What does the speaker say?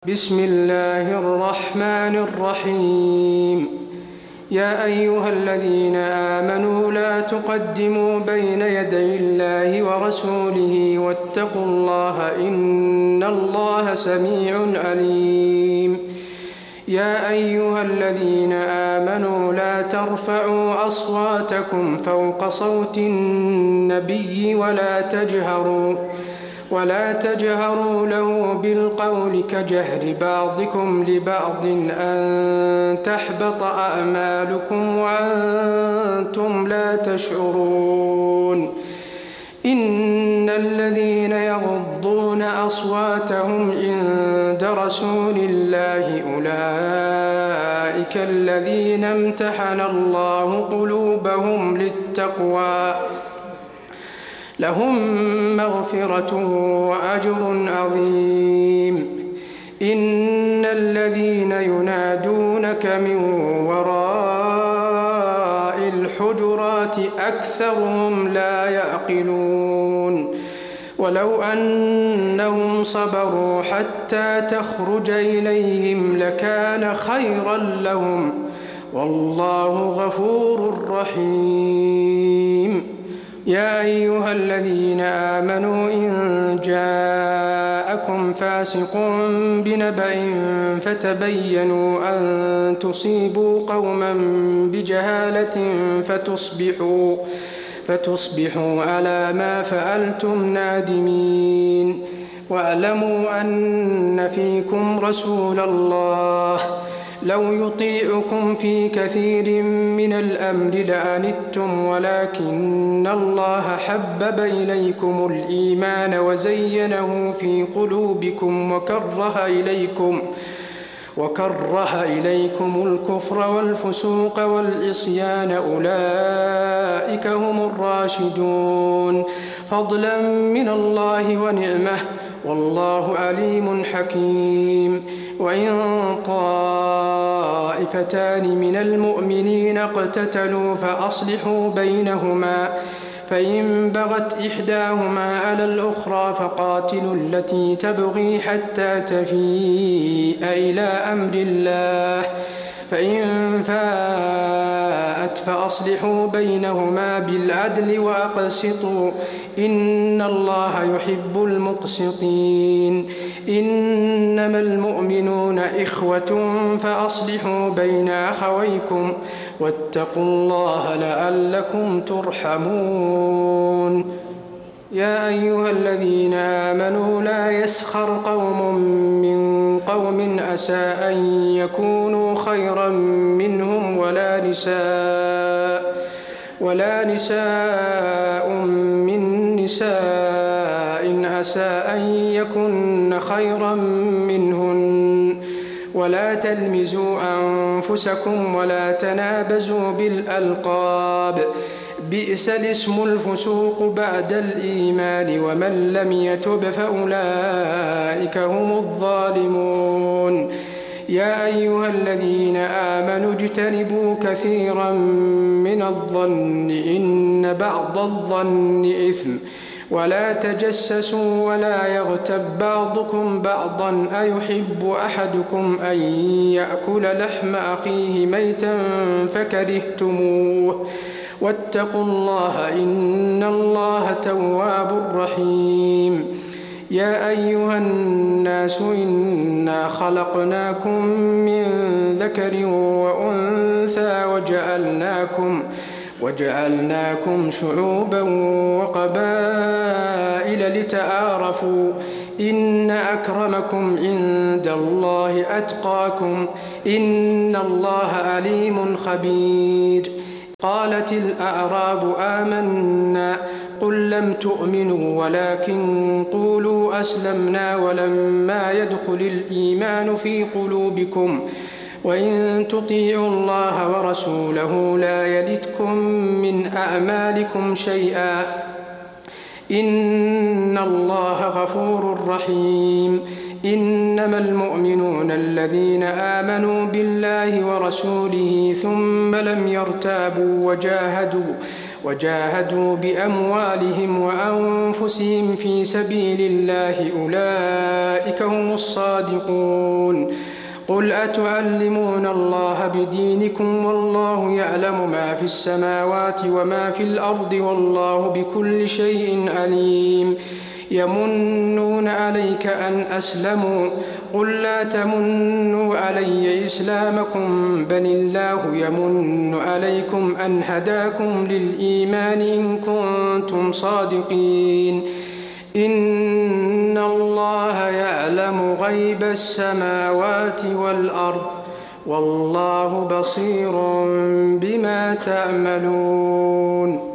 بسم الله الرحمن الرحيم. يا أيها الذين آمنوا لا تقدموا بين يدي الله ورسوله واتقوا الله إن الله سميع عليم. يا أيها الذين آمنوا لا ترفعوا أصواتكم فوق صوت النبي ولا تجهروا له بالقول كجهر بعضكم لبعض أن تحبط أعمالكم وأنتم لا تشعرون. إن الذين يغضون أصواتهم عند رسول الله أولئك الذين امتحن الله قلوبهم للتقوى لهم مغفرة وأجر عظيم. إن الذين ينادونك من وراء الحجرات أكثرهم لا يعقلون. ولو أنهم صبروا حتى تخرج إليهم لكان خيرا لهم والله غفور رحيم. يا أيها الذين آمنوا إن جاءكم فاسق بنبأ فتبينوا أن تصيبوا قوما بجهالة فتصبحوا على ما فعلتم نادمين. واعلموا أن فيكم رسول الله لو يطيعكم في كثير من الأمر لعنتم ولكن الله حبب إليكم الإيمان وزينه في قلوبكم وكره إليكم الكفر والفسوق والعصيان أولئك هم الراشدون فضلا من الله ونعمة والله عليم حكيم. وإن طائفتان من المؤمنين اقتتلوا فأصلحوا بينهما فإن بغت إحداهما على الأخرى فقاتلوا التي تبغي حتى تفيء إلى أمر الله فإن فاءت فأصلحوا بينهما بالعدل وأقسطوا إن الله يحب المقسطين. إنما المؤمنون إخوة فأصلحوا بين أخويكم واتقوا الله لعلكم ترحمون. يا أيها الذين آمنوا لا يسخر قوم من قوم عسى أن يكونوا خيرا منهم ولا نساء من نساء عسى أن يكن خيرا منهن ولا تلمزوا أنفسكم ولا تنابزوا بالألقاب بئس الاسم الفسوق بعد الإيمان ومن لم يتب فأولئك هم الظالمون. يا أيها الذين آمنوا اجتنبوا كثيرا من الظن إن بعض الظن إثم ولا تجسسوا ولا يغتب بعضكم بعضا أيحب أحدكم أن يأكل لحم أخيه ميتا فكرهتموه واتقوا الله إن الله تواب رحيم. يا أيها الناس إنا خلقناكم من ذكر وأنثى وجعلناكم شعوبا وقبائل لتعارفوا إن أكرمكم عند الله أتقاكم إن الله عليم خبير. قالت الأعراب آمنا قل لم تؤمنوا ولكن قولوا أسلمنا ولما يدخل الإيمان في قلوبكم وإن تطيعوا الله ورسوله لا يلتكم من أعمالكم شيئا إن الله غفور رحيم. إنما المؤمنون الذين آمنوا بالله ورسوله ثم لم يرتابوا وجاهدوا بأموالهم وأنفسهم في سبيل الله أولئك هم الصادقون. قل أتعلمون الله بدينكم والله يعلم ما في السماوات وما في الأرض والله بكل شيء عليم. يمنون عليك أن أسلموا قل لا تمنوا علي إسلامكم بل الله يمن عليكم أن هداكم للإيمان إن كنتم صادقين. إن الله يعلم غيب السماوات والأرض والله بصير بما تعملون.